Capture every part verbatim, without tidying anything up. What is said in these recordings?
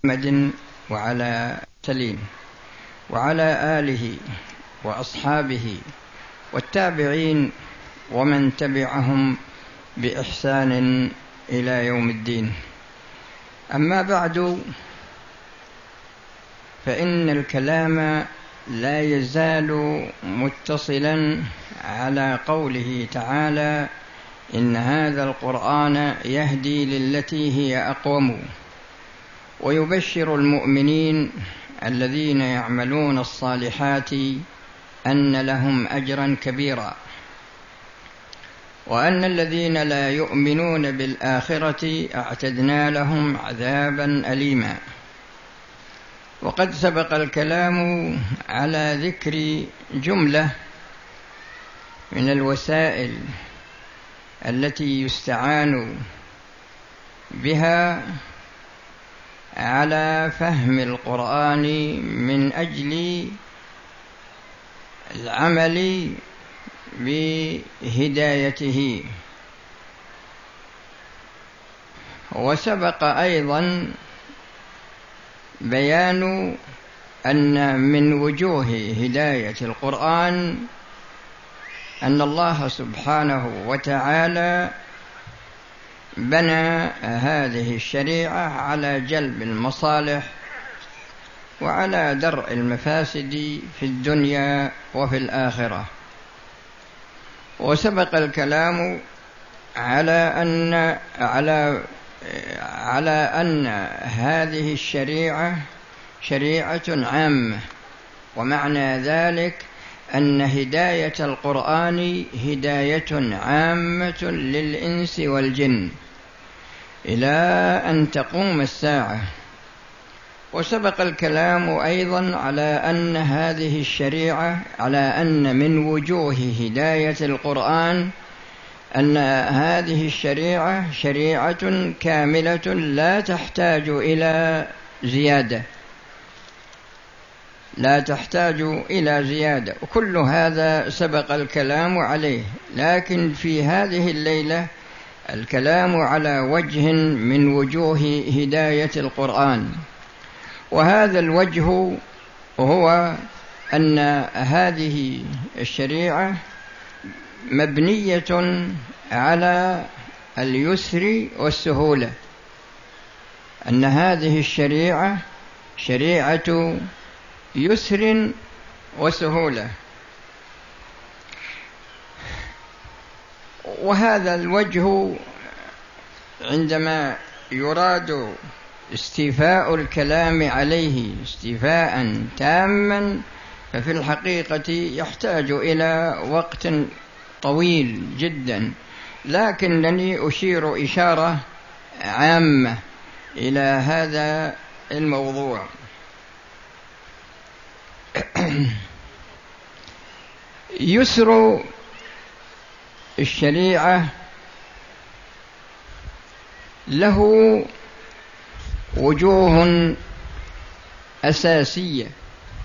محمد وعلى سليم وعلى آله وأصحابه والتابعين ومن تبعهم بإحسان إلى يوم الدين. أما بعد، فإن الكلام لا يزال متصلا على قوله تعالى: إن هذا القرآن يهدي للتي هي أقوم، ويبشر المؤمنين الذين يعملون الصالحات أن لهم أجرا كبيرا، وأن الذين لا يؤمنون بالآخرة أعتدنا لهم عذابا أليما. وقد سبق الكلام على ذكر جملة من الوسائل التي يستعان بها على فهم القرآن من أجل العمل بهدايته. وسبق أيضا بيان أن من وجوه هداية القرآن أن الله سبحانه وتعالى بنى هذه الشريعة على جلب المصالح وعلى درء المفاسد في الدنيا وفي الآخرة. وسبق الكلام على أن على على أن هذه الشريعة شريعة عامة، ومعنى ذلك أن هداية القرآن هداية عامة للإنس والجن إلى أن تقوم الساعة. وسبق الكلام أيضا على أن هذه الشريعة على أن من وجوه هداية القرآن أن هذه الشريعة شريعة كاملة لا تحتاج إلى زيادة لا تحتاج إلى زيادة وكل هذا سبق الكلام عليه. لكن في هذه الليلة الكلام على وجه من وجوه هداية القرآن، وهذا الوجه هو أن هذه الشريعة مبنية على اليسر والسهولة، أن هذه الشريعة شريعة يسر وسهولة. وهذا الوجه عندما يراد استيفاء الكلام عليه استيفاء تاما ففي الحقيقة يحتاج إلى وقت طويل جدا، لكنني أشير إشارة عامة إلى هذا الموضوع. يسر الشريعة له وجوه أساسية،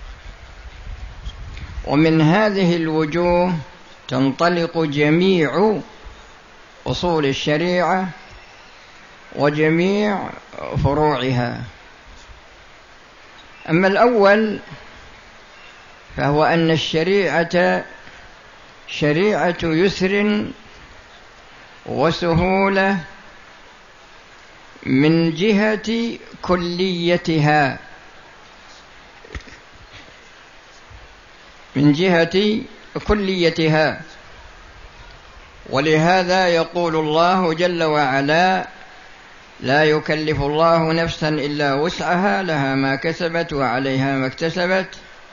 ومن هذه الوجوه تنطلق جميع أصول الشريعة وجميع فروعها. أما الأول فهو أن الشريعة شريعة يسر وسهولة من جهة كليتها من جهة كليتها ولهذا يقول الله جل وعلا: لا يكلف الله نفسا إلا وسعها لها ما كسبت وعليها ما اكتسبت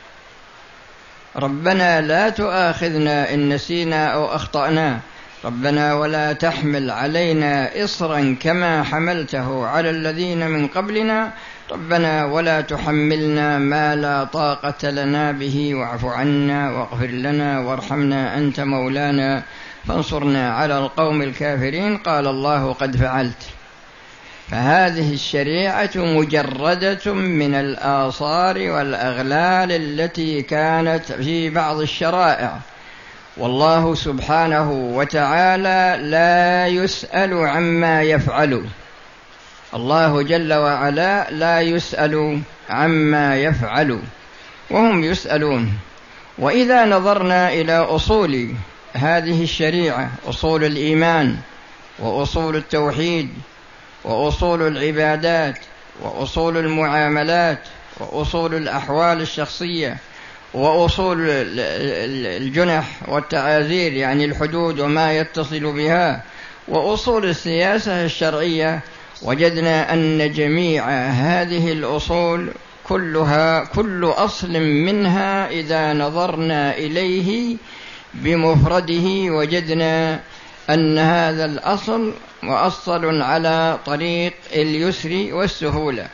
ربنا لا تؤاخذنا إن نسينا أو أخطأنا ربنا ولا تحمل علينا إصرا كما حملته على الذين من قبلنا ربنا ولا تحملنا ما لا طاقة لنا به واعف عنا واغفر لنا وارحمنا أنت مولانا فانصرنا على القوم الكافرين قال الله قد فعلت. فهذه الشريعة مجردة من الآثار والأغلال التي كانت في بعض الشرائع، والله سبحانه وتعالى لا يسأل عما يفعل الله جل وعلا لا يسأل عما يفعل وهم يسألون. وإذا نظرنا إلى أصول هذه الشريعة، أصول الإيمان وأصول التوحيد وأصول العبادات وأصول المعاملات وأصول الأحوال الشخصية وأصول الجنح والتعازير يعني الحدود وما يتصل بها وأصول السياسة الشرعية، وجدنا أن جميع هذه الأصول كلها كل أصل منها إذا نظرنا إليه بمفرده وجدنا أن هذا الأصل مؤصل على طريق اليسر والسهولة.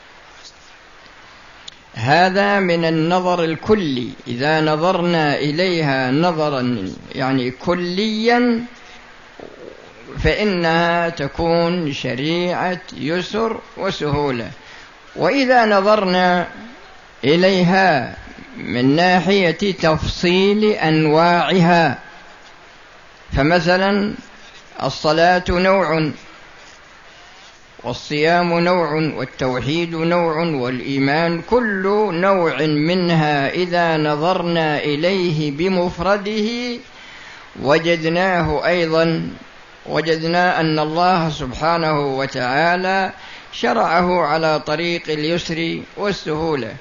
هذا من النظر الكلي، إذا نظرنا إليها نظرا يعني كليا فإنها تكون شريعة يسر وسهولة. وإذا نظرنا إليها من ناحية تفصيل أنواعها، فمثلا الصلاة نوع والصيام نوع والتوحيد نوع والإيمان، كل نوع منها إذا نظرنا إليه بمفرده وجدناه أيضا وجدنا أن الله سبحانه وتعالى شرعه على طريق اليسر والسهولة.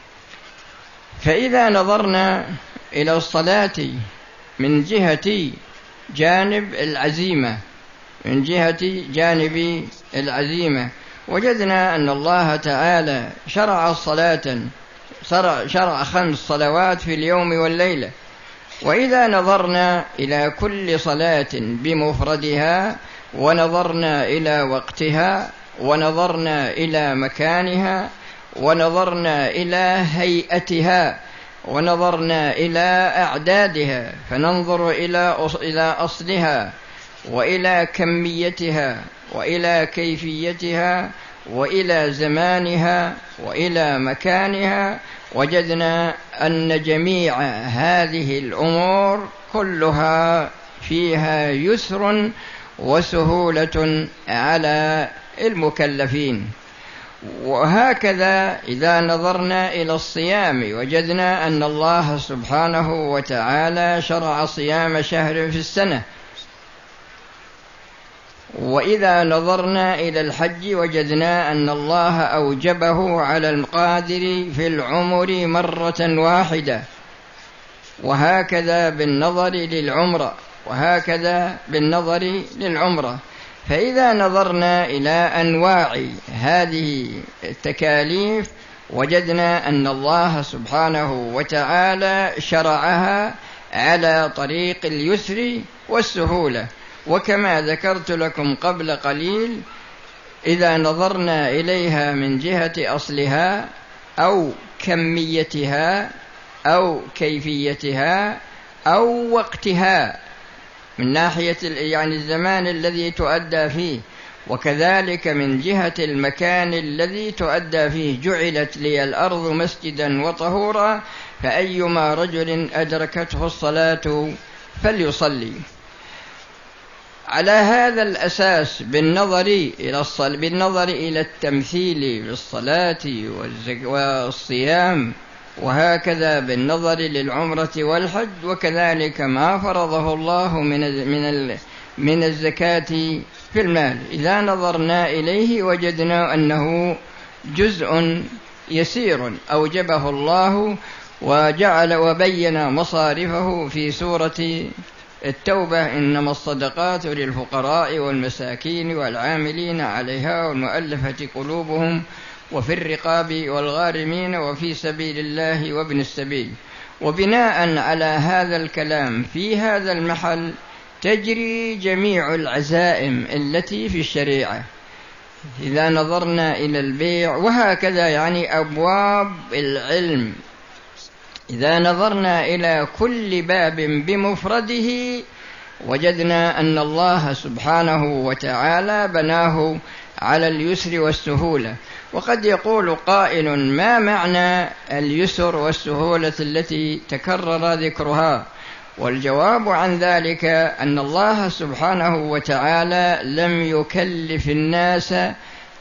فإذا نظرنا إلى الصلاة من جهة جانب العزيمة من جهة جانب العزيمة وجدنا أن الله تعالى شرع الصلاة شرع, شرع خمس صلوات في اليوم والليلة. وإذا نظرنا إلى كل صلاة بمفردها ونظرنا إلى وقتها ونظرنا إلى مكانها ونظرنا إلى هيئتها ونظرنا إلى أعدادها، فننظر إلى إلى أصلها وإلى كميتها وإلى كيفيتها وإلى زمانها وإلى مكانها، وجدنا أن جميع هذه الأمور كلها فيها يسر وسهولة على المكلفين. وهكذا إذا نظرنا إلى الصيام وجدنا أن الله سبحانه وتعالى شرع صيام شهر في السنة. وإذا نظرنا إلى الحج وجدنا أن الله أوجبه على القادر في العمر مرة واحدة، وهكذا بالنظر للعمرة وهكذا بالنظر للعمرة. فإذا نظرنا إلى أنواع هذه التكاليف وجدنا أن الله سبحانه وتعالى شرعها على طريق اليسر والسهولة. وكما ذكرت لكم قبل قليل، إذا نظرنا إليها من جهة أصلها أو كميتها أو كيفيتها أو وقتها من ناحية يعني الزمان الذي تؤدى فيه، وكذلك من جهة المكان الذي تؤدى فيه، جعلت لي الأرض مسجدا وطهورا فأيما رجل أدركته الصلاة فليصلي. على هذا الأساس بالنظر إلى الصلاة بالنظر إلى التمثيل بالصلاة والصيام، وهكذا بالنظر للعمرة والحج، وكذلك ما فرضه الله من من من الزكاة في المال، إذا نظرنا إليه وجدنا أنه جزء يسير أوجبه الله وجعل وبين مصارفه في سورة التوبة: إنما الصدقات للفقراء والمساكين والعاملين عليها والمؤلفة قلوبهم وفي الرقاب والغارمين وفي سبيل الله وابن السبيل. وبناء على هذا الكلام في هذا المحل تجري جميع العزائم التي في الشريعة إذا نظرنا إلى البيع، وهكذا يعني أبواب العلم إذا نظرنا إلى كل باب بمفرده وجدنا أن الله سبحانه وتعالى بناه على اليسر والسهولة. وقد يقول قائل: ما معنى اليسر والسهولة التي تكرر ذكرها؟ والجواب عن ذلك أن الله سبحانه وتعالى لم يكلف الناس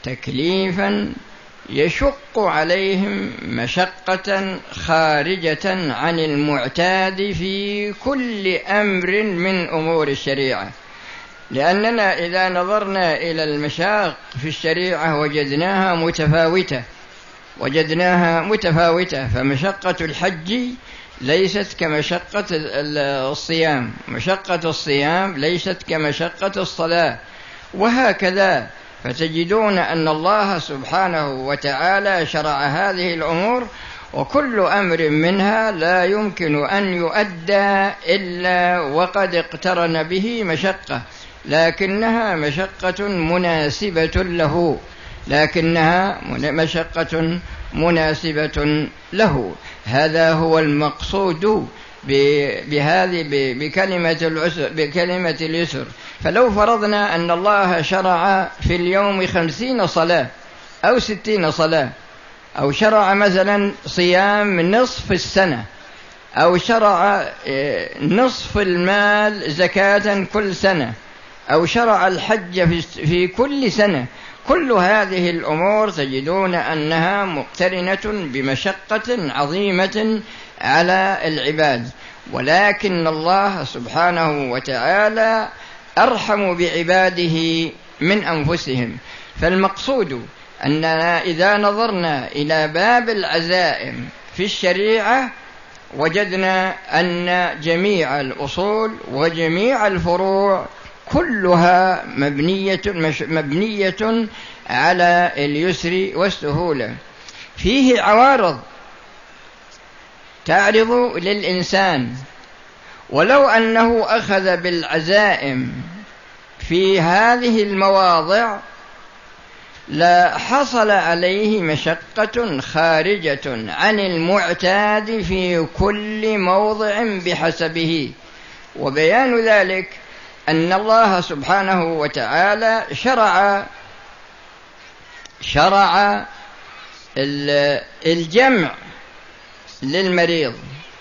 تكليفا يشق عليهم مشقة خارجة عن المعتاد في كل أمر من أمور الشريعة، لأننا إذا نظرنا إلى المشاق في الشريعة وجدناها متفاوتة وجدناها متفاوتة فمشقة الحج ليست كمشقة الصيام، مشقة الصيام ليست كمشقة الصلاة، وهكذا. فتجدون أن الله سبحانه وتعالى شرع هذه الأمور، وكل أمر منها لا يمكن أن يؤدى إلا وقد اقترن به مشقة، لكنها مشقة مناسبة له لكنها مشقة مناسبة له. هذا هو المقصود بهذه بكلمة العسر بكلمة اليسر. فلو فرضنا أن الله شرع في اليوم خمسين صلاة أو ستين صلاة، أو شرع مثلا صيام نصف السنة، أو شرع نصف المال زكاة كل سنة، أو شرع الحج في كل سنة، كل هذه الأمور تجدون أنها مقترنة بمشقة عظيمة على العباد، ولكن الله سبحانه وتعالى أرحم بعباده من أنفسهم. فالمقصود أننا إذا نظرنا إلى باب العزائم في الشريعة وجدنا أن جميع الأصول وجميع الفروع كلها مبنية, مبنية على اليسر والسهولة. فيه عوارض تعرض للإنسان، ولو أنه أخذ بالعزائم في هذه المواضع لا حصل عليه مشقة خارجة عن المعتاد في كل موضع بحسبه. وبيان ذلك أن الله سبحانه وتعالى شرع شرع الجمع للمريض،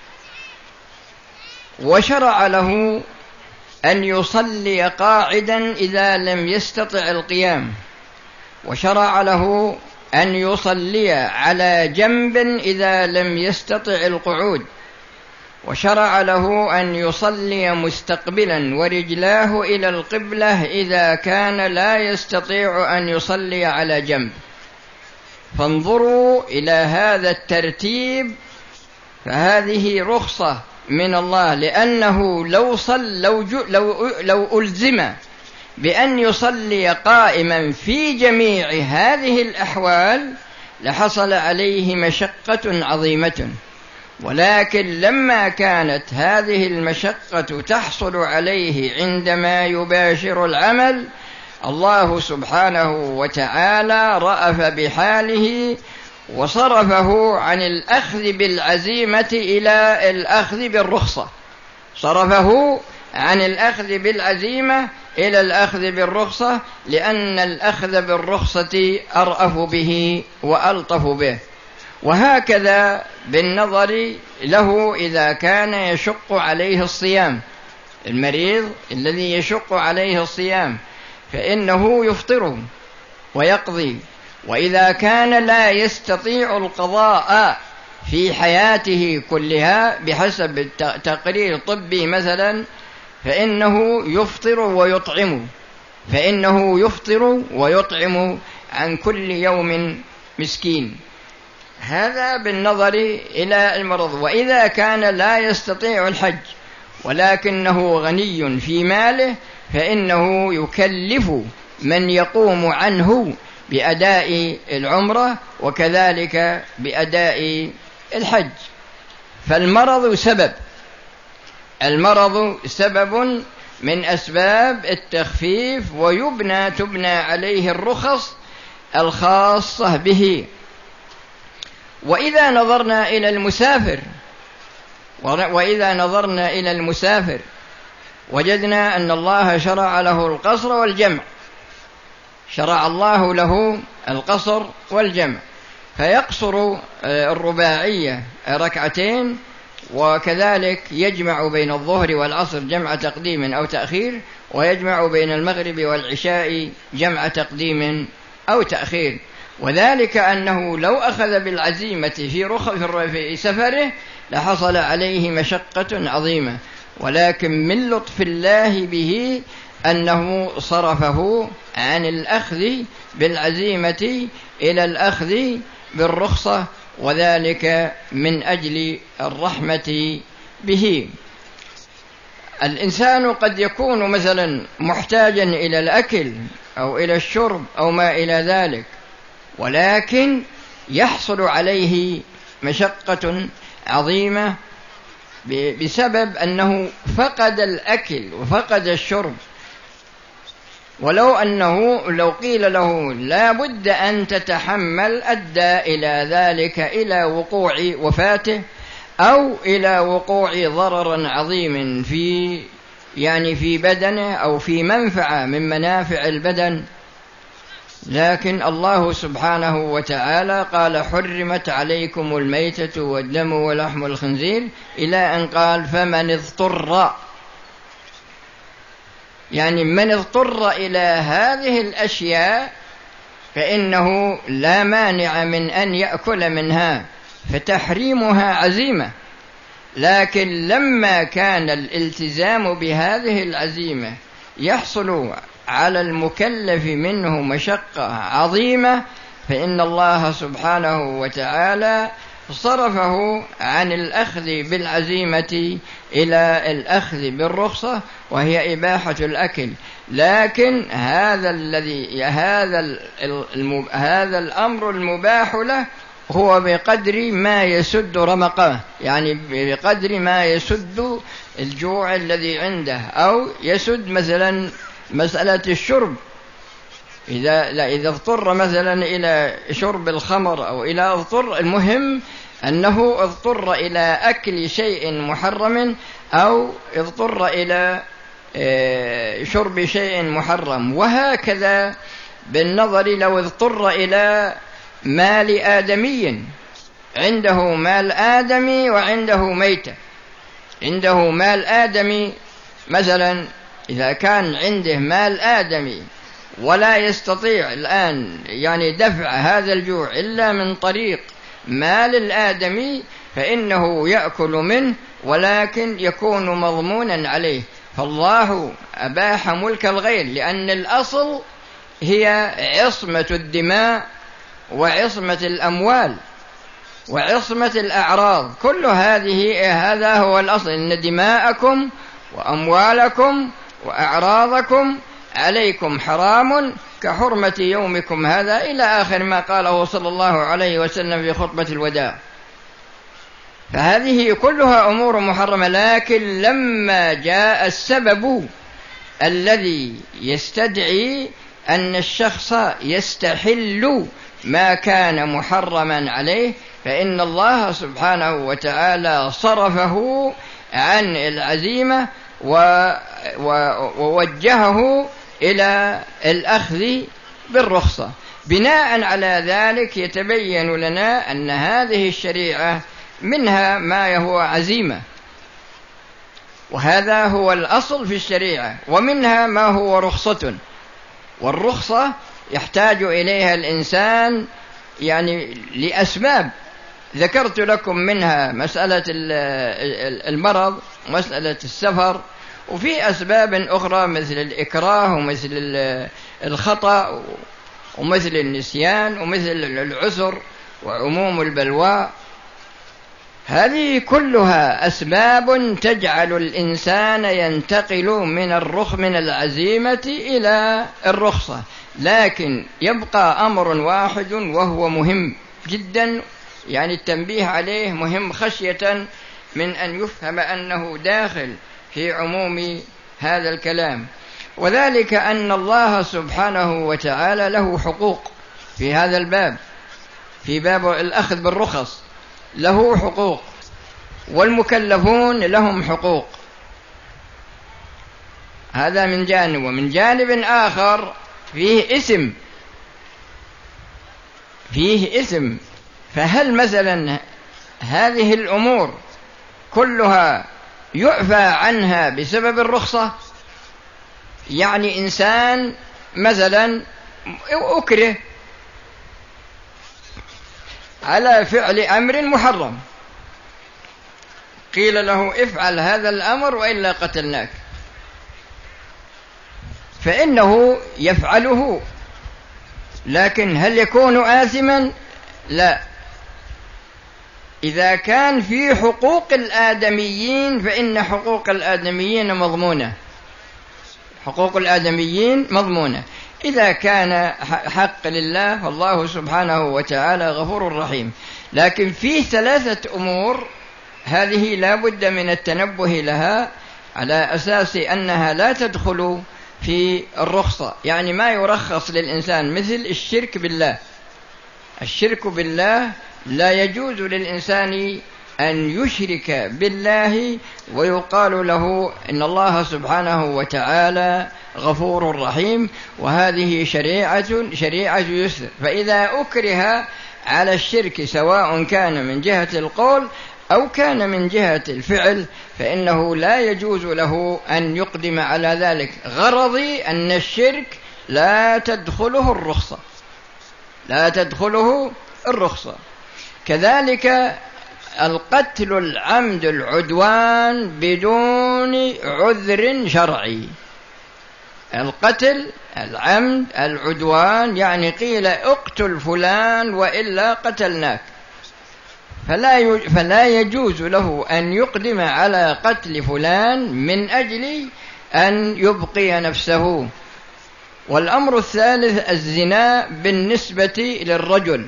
وشرع له أن يصلي قاعدا إذا لم يستطع القيام، وشرع له أن يصلي على جنب إذا لم يستطع القعود، وشرع له أن يصلي مستقبلا ورجلاه إلى القبلة إذا كان لا يستطيع أن يصلي على جنب. فانظروا إلى هذا الترتيب، فهذه رخصة من الله، لأنه لو صل لو, لو, لو ألزم بأن يصلي قائما في جميع هذه الأحوال لحصل عليه مشقة عظيمة. ولكن لما كانت هذه المشقة تحصل عليه عندما يباشر العمل، الله سبحانه وتعالى رأف بحاله وصرفه عن الأخذ بالعزيمة إلى الأخذ بالرخصة، صرفه عن الأخذ بالعزيمة إلى الأخذ بالرخصة، لأن الأخذ بالرخصة أرأف به وألطف به. وهكذا بالنظر له إذا كان يشق عليه الصيام، المريض الذي يشق عليه الصيام فإنه يفطر ويقضي، وإذا كان لا يستطيع القضاء في حياته كلها بحسب تقرير طبي مثلا فإنه يفطر ويطعم فإنه يفطر ويطعم عن كل يوم مسكين. هذا بالنظر إلى المرض. وإذا كان لا يستطيع الحج ولكنه غني في ماله فإنه يكلف من يقوم عنه بأداء العمرة وكذلك بأداء الحج. فالمرض سبب المرض سبب من أسباب التخفيف، ويبنى تبنى عليه الرخص الخاصة به. وإذا نظرنا إلى المسافر وإذا نظرنا إلى المسافر وجدنا أن الله شرع له القصر والجمع، شرع الله له القصر والجمع، فيقصر الرباعية ركعتين، وكذلك يجمع بين الظهر والعصر جمع تقديم أو تأخير، ويجمع بين المغرب والعشاء جمع تقديم أو تأخير، وذلك أنه لو أخذ بالعزيمة في في سفره لحصل عليه مشقة عظيمة، ولكن من لطف الله به أنه صرفه عن الأخذ بالعزيمة إلى الأخذ بالرخصة، وذلك من أجل الرحمة به. الإنسان قد يكون مثلا محتاجا إلى الأكل أو إلى الشرب أو ما إلى ذلك، ولكن يحصل عليه مشقة عظيمة بسبب أنه فقد الأكل وفقد الشرب. ولو أنه لو قيل له لا بد أن تتحمل أدى إلى ذلك إلى وقوع وفاته أو إلى وقوع ضرر عظيم في يعني في بدنه أو في منفعة من منافع البدن. لكن الله سبحانه وتعالى قال حرمت عليكم الميتة والدم ولحم الخنزير إلى أن قال فمن اضطر، يعني من اضطر إلى هذه الأشياء فإنه لا مانع من أن يأكل منها، فتحريمها عزيمة. لكن لما كان الالتزام بهذه العزيمة يحصل على المكلف منه مشقة عظيمة، فإن الله سبحانه وتعالى صرفه عن الأخذ بالعزيمة إلى الأخذ بالرخصة وهي إباحة الأكل. لكن هذا الذي هذا هذا الأمر المباح له هو بقدر ما يسد رمقه، يعني بقدر ما يسد الجوع الذي عنده، أو يسد مثلا مسألة الشرب، إذا لا إذا اضطر مثلا إلى شرب الخمر أو إلى اضطر، المهم أنه اضطر إلى أكل شيء محرم أو اضطر إلى شرب شيء محرم. وهكذا بالنظر لو اضطر إلى مال آدمي، عنده مال آدمي وعنده ميتة، عنده مال آدمي مثلا، إذا كان عنده مال آدمي ولا يستطيع الآن يعني دفع هذا الجوع إلا من طريق مال الآدمي، فإنه يأكل منه ولكن يكون مضمونا عليه. فالله أباح ملك الغير، لأن الأصل هي عصمة الدماء وعصمة الأموال وعصمة الأعراض، كل هذه هذا هو الأصل، إن دماءكم وأموالكم وأعراضكم عليكم حرام كحرمة يومكم هذا، إلى آخر ما قاله صلى الله عليه وسلم في خطبة الوداع. فهذه كلها أمور محرمة، لكن لما جاء السبب الذي يستدعي أن الشخص يستحل ما كان محرما عليه، فإن الله سبحانه وتعالى صرفه عن العزيمة ووجهه إلى الأخذ بالرخصة. بناء على ذلك يتبين لنا أن هذه الشريعة منها ما هو عزيمة، وهذا هو الأصل في الشريعة، ومنها ما هو رخصة، والرخصة يحتاج إليها الإنسان يعني لأسباب ذكرت لكم منها مسألة المرض ومسألة السفر، وفي أسباب أخرى مثل الإكراه ومثل الخطأ ومثل النسيان ومثل العسر وعموم البلوى. هذه كلها أسباب تجعل الإنسان ينتقل من الرخ من العزيمة إلى الرخصة. لكن يبقى أمر واحد وهو مهم جدا، يعني التنبيه عليه مهم خشية من أن يفهم أنه داخل في عموم هذا الكلام، وذلك أن الله سبحانه وتعالى له حقوق في هذا الباب، في باب الأخذ بالرخص له حقوق، والمكلفون لهم حقوق. هذا من جانب، ومن جانب آخر فيه اسم فيه اسم فهل مثلا هذه الأمور كلها يعفى عنها بسبب الرخصة؟ يعني إنسان مثلا أكره على فعل أمر محرم، قيل له افعل هذا الأمر وإلا قتلناك، فإنه يفعله، لكن هل يكون آثما؟ لا. إذا كان في حقوق الآدميين فإن حقوق الآدميين مضمونة، حقوق الآدميين مضمونة. إذا كان حق لله فالله سبحانه وتعالى غفور رحيم. لكن فيه ثلاثة أمور هذه لا بد من التنبه لها على أساس أنها لا تدخل في الرخصة، يعني ما يرخص للإنسان، مثل الشرك بالله. الشرك بالله لا يجوز للإنسان أن يشرك بالله ويقال له إن الله سبحانه وتعالى غفور رحيم، وهذه شريعة شريعة يسر. فإذا أكره على الشرك سواء كان من جهة القول أو كان من جهة الفعل فإنه لا يجوز له أن يقدم على ذلك. غرضي أن الشرك لا تدخله الرخصة، لا تدخله الرخصة. كذلك القتل العمد العدوان بدون عذر شرعي. القتل العمد العدوان يعني قيل اقتل فلان وإلا قتلناك، فلا فلا يجوز له أن يقدم على قتل فلان من أجل أن يبقي نفسه. والأمر الثالث الزنا بالنسبة للرجل،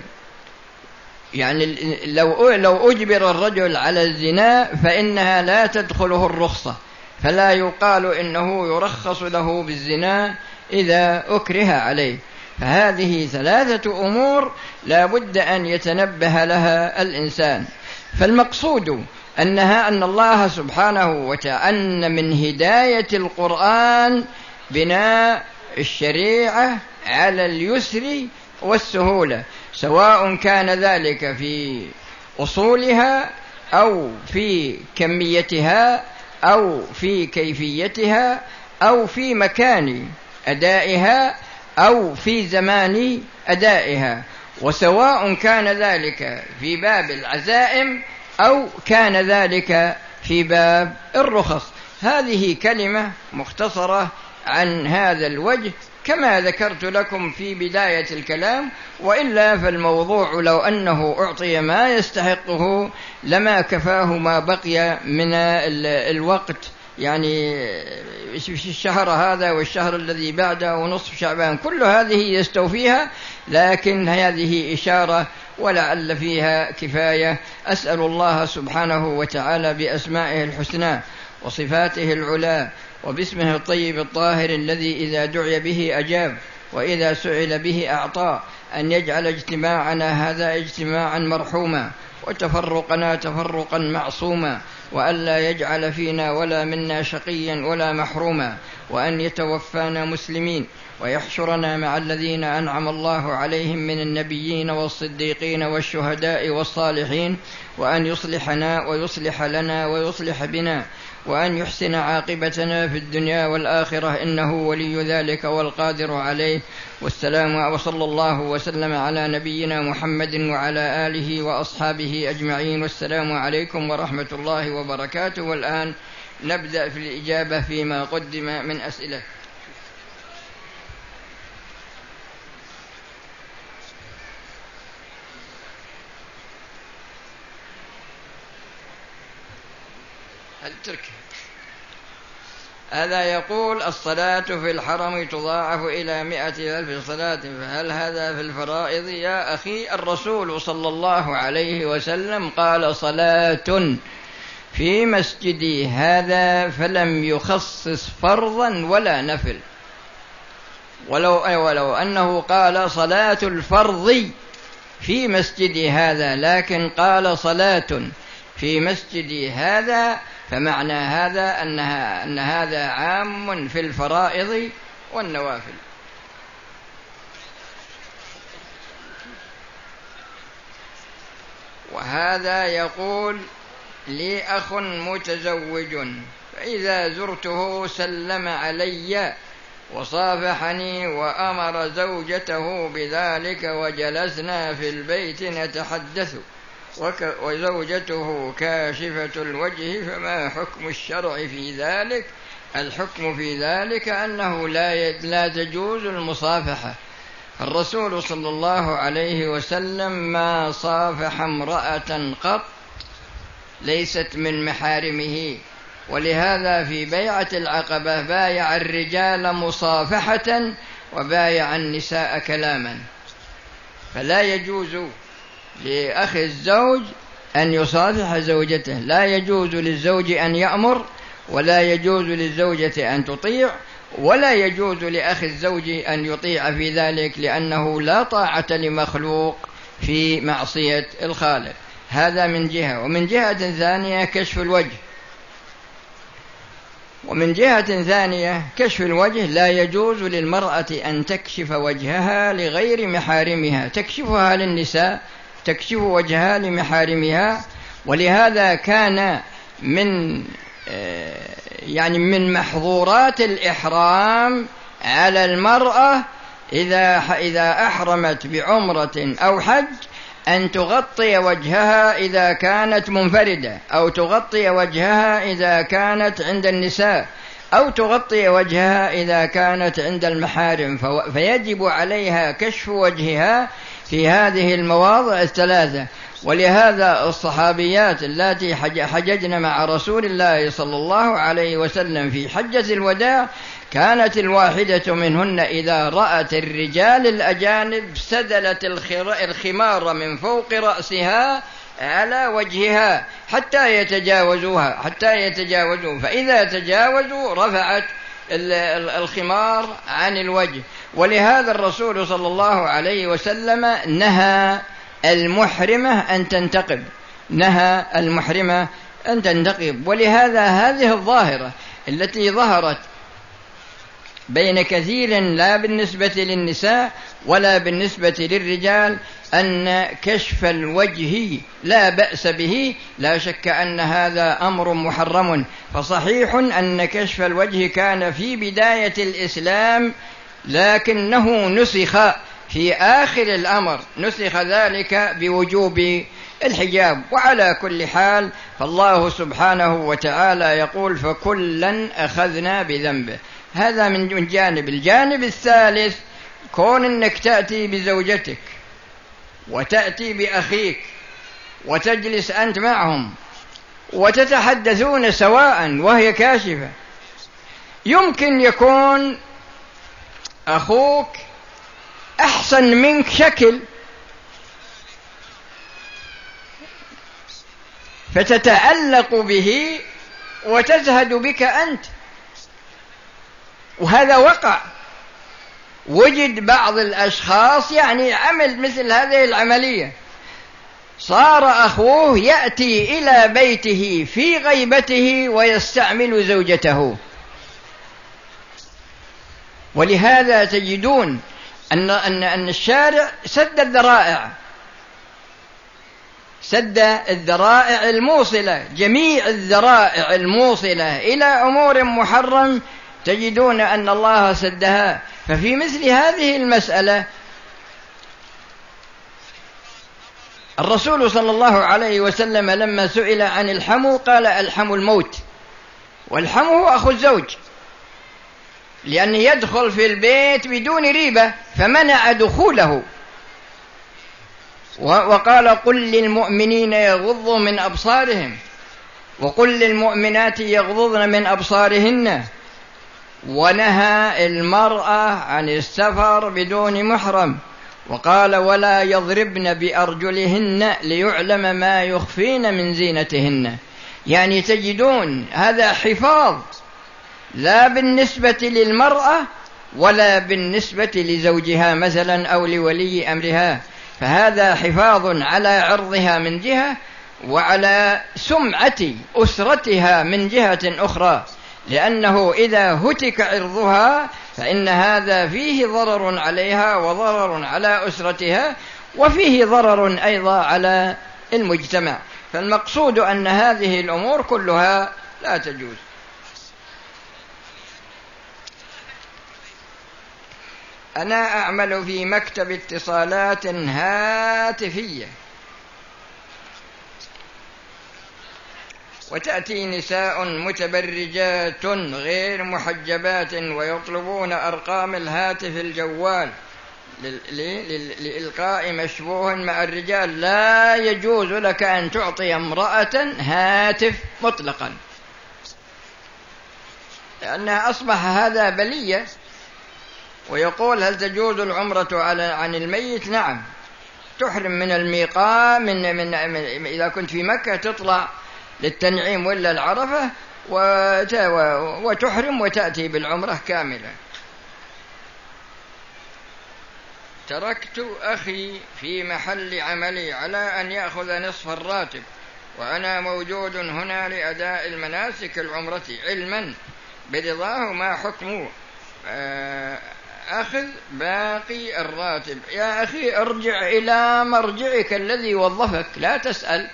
يعني لو لو أجبر الرجل على الزنا فإنها لا تدخله الرخصة، فلا يقال إنه يرخص له بالزنا إذا أكره عليه. فهذه ثلاثة أمور لا بد أن يتنبه لها الإنسان. فالمقصود أنها أن الله سبحانه وتعالى أن من هداية القرآن بناء الشريعة على اليسر والسهولة، سواء كان ذلك في أصولها أو في كميتها أو في كيفيتها أو في مكان أدائها أو في زمان أدائها، وسواء كان ذلك في باب العزائم أو كان ذلك في باب الرخص. هذه كلمة مختصرة عن هذا الوجه كما ذكرت لكم في بداية الكلام، وإلا فالموضوع لو أنه أعطي ما يستحقه لما كفاه ما بقي من الوقت، يعني الشهر هذا والشهر الذي بعده ونصف شعبان كل هذه يستوفيها، لكن هذه إشارة ولعل فيها كفاية. أسأل الله سبحانه وتعالى بأسمائه الحسنى وصفاته العلى وباسمه الطيب الطاهر الذي إذا دعي به أجاب وإذا سئل به أعطى أن يجعل اجتماعنا هذا اجتماعا مرحوما وتفرقنا تفرقا معصوما، وألا يجعل فينا ولا منا شقيا ولا محروما، وأن يتوفانا مسلمين ويحشرنا مع الذين أنعم الله عليهم من النبيين والصديقين والشهداء والصالحين، وأن يصلحنا ويصلح لنا ويصلح بنا، وأن يحسن عاقبتنا في الدنيا والآخرة إنه ولي ذلك والقادر عليه. والسلام وصلى الله وسلم على نبينا محمد وعلى آله وأصحابه أجمعين، والسلام عليكم ورحمة الله وبركاته. والآن نبدأ في الإجابة فيما قدم من أسئلة. الترك هذا يقول الصلاة في الحرم تضاعف إلى مئة ألف صلاة، فهل هذا في الفرائض؟ يا أخي، الرسول صلى الله عليه وسلم قال صلاة في مسجدي هذا فلم يخصص فرضا ولا نفل، ولو, ولو أنه قال صلاة الفرض في مسجدي هذا لكن قال صلاة في مسجدي هذا، فمعنى هذا أنها أن هذا عام في الفرائض والنوافل. وهذا يقول لي أخ متزوج، فإذا زرته سلم علي وصافحني وأمر زوجته بذلك وجلسنا في البيت نتحدث وزوجته كاشفة الوجه، فما حكم الشرع في ذلك؟ الحكم في ذلك أنه لا لا تجوز المصافحة. الرسول صلى الله عليه وسلم ما صافح امرأة قط ليست من محارمه، ولهذا في بيعة العقبة بايع الرجال مصافحة وبايع النساء كلاما. فلا يجوز لأخي الزوج أن يصافح زوجته، لا يجوز للزوج أن يأمر، ولا يجوز للزوجة أن تطيع، ولا يجوز لأخي الزوج أن يطيع في ذلك، لأنه لا طاعة لمخلوق في معصية الخالق. هذا من جهة. ومن جهة ثانية كشف الوجه، ومن جهة ثانية كشف الوجه لا يجوز للمرأة أن تكشف وجهها لغير محارمها، تكشفها للنساء، تكشف وجهها لمحارمها. ولهذا كان من يعني من محظورات الإحرام على المرأة إذا إذا أحرمت بعمرة أو حج أن تغطي وجهها إذا كانت منفردة، أو تغطي وجهها إذا كانت عند النساء، أو تغطي وجهها إذا كانت عند المحارم. فيجب عليها كشف وجهها في هذه المواضع الثلاثة. ولهذا الصحابيات اللاتي حججن مع رسول الله صلى الله عليه وسلم في حجة الوداع كانت الواحدة منهن إذا رأت الرجال الأجانب سدلت الخمار من فوق رأسها على وجهها حتى يتجاوزوها حتى يتجاوزوا فإذا تجاوزوا رفعت الخمار عن الوجه. ولهذا الرسول صلى الله عليه وسلم نهى المحرمة أن تنتقب، نهى المحرمة أن تنتقب. ولهذا هذه الظاهرة التي ظهرت بين كثير لا بالنسبة للنساء ولا بالنسبة للرجال أن كشف الوجه لا بأس به، لا شك أن هذا أمر محرم. فصحيح أن كشف الوجه كان في بداية الإسلام، لكنه نسخ في آخر الأمر، نسخ ذلك بوجوب الحجاب. وعلى كل حال فالله سبحانه وتعالى يقول فكلا أخذنا بذنبه. هذا من جانب. الجانب الثالث كون أنك تأتي بزوجتك وتأتي بأخيك وتجلس أنت معهم وتتحدثون سواء وهي كاشفة. يمكن يكون أخوك أحسن منك شكل فتتعلق به وتزهد بك أنت، وهذا وقع. وجد بعض الأشخاص يعني عمل مثل هذه العملية، صار أخوه يأتي إلى بيته في غيبته ويستعمل زوجته. ولهذا تجدون أن أن أن الشارع سد الذرائع، سد الذرائع الموصلة، جميع الذرائع الموصلة إلى أمور محرم تجدون أن الله سدها. ففي مثل هذه المسألة الرسول صلى الله عليه وسلم لما سئل عن الحمو قال الحمو الموت، والحمو هو أخو الزوج، لأنه يدخل في البيت بدون ريبة فمنع دخوله. وقال قل للمؤمنين يغضوا من أبصارهم وقل للمؤمنات يغضضن من أبصارهن، ونهى المرأة عن السفر بدون محرم، وقال ولا يضربن بأرجلهن ليعلم ما يخفين من زينتهن. يعني تجدون هذا حفاظ لا بالنسبة للمرأة ولا بالنسبة لزوجها مثلا أو لولي أمرها، فهذا حفاظ على عرضها من جهة وعلى سمعة أسرتها من جهة أخرى، لأنه إذا هتك عرضها فإن هذا فيه ضرر عليها وضرر على أسرتها وفيه ضرر أيضا على المجتمع. فالمقصود أن هذه الأمور كلها لا تجوز. أنا أعمل في مكتب اتصالات هاتفية، وتأتي نساء متبرجات غير محجبات ويطلبون أرقام الهاتف الجوال لإلقاء مشبوه مع الرجال. لا يجوز لك أن تعطي امرأة هاتف مطلقا، لأنها أصبح هذا بلية. ويقول هل تجوز العمرة على عن الميت؟ نعم، تحرم من الميقات من, من إذا كنت في مكة تطلع للتنعيم ولا العرفة وتحرم وتأتي بالعمرة كاملة. تركت أخي في محل عملي على أن يأخذ نصف الراتب وأنا موجود هنا لأداء المناسك العمرة علما برضاه، ما حكمه أخذ باقي الراتب؟ يا أخي ارجع إلى مرجعك الذي وظفك، لا تسأل.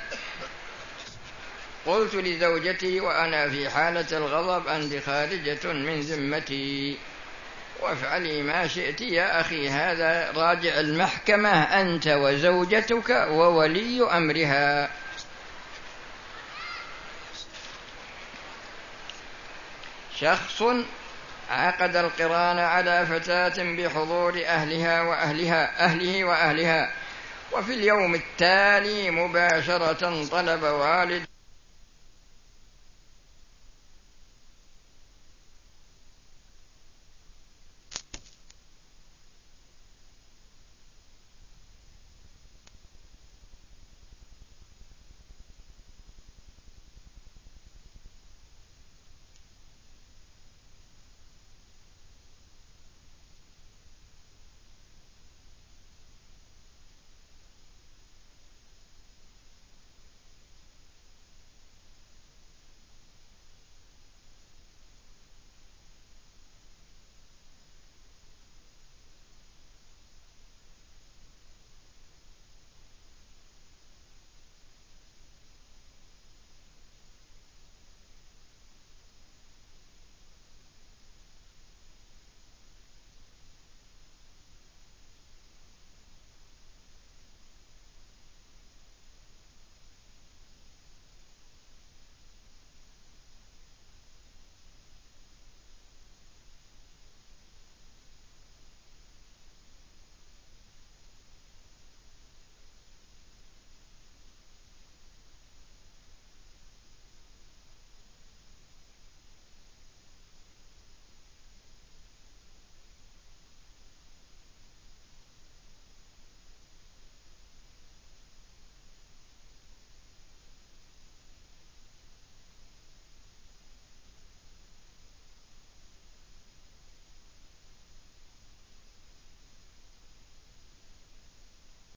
قلت لزوجتي وأنا في حالة الغضب أنت خارجة من ذمتي وافعلي ما شئت يا أخي، هذا راجع المحكمة أنت وزوجتك وولي أمرها. شخص عقد القران على فتاة بحضور أهلها وأهلها أهله وأهلها، وفي اليوم التالي مباشرة طلب والد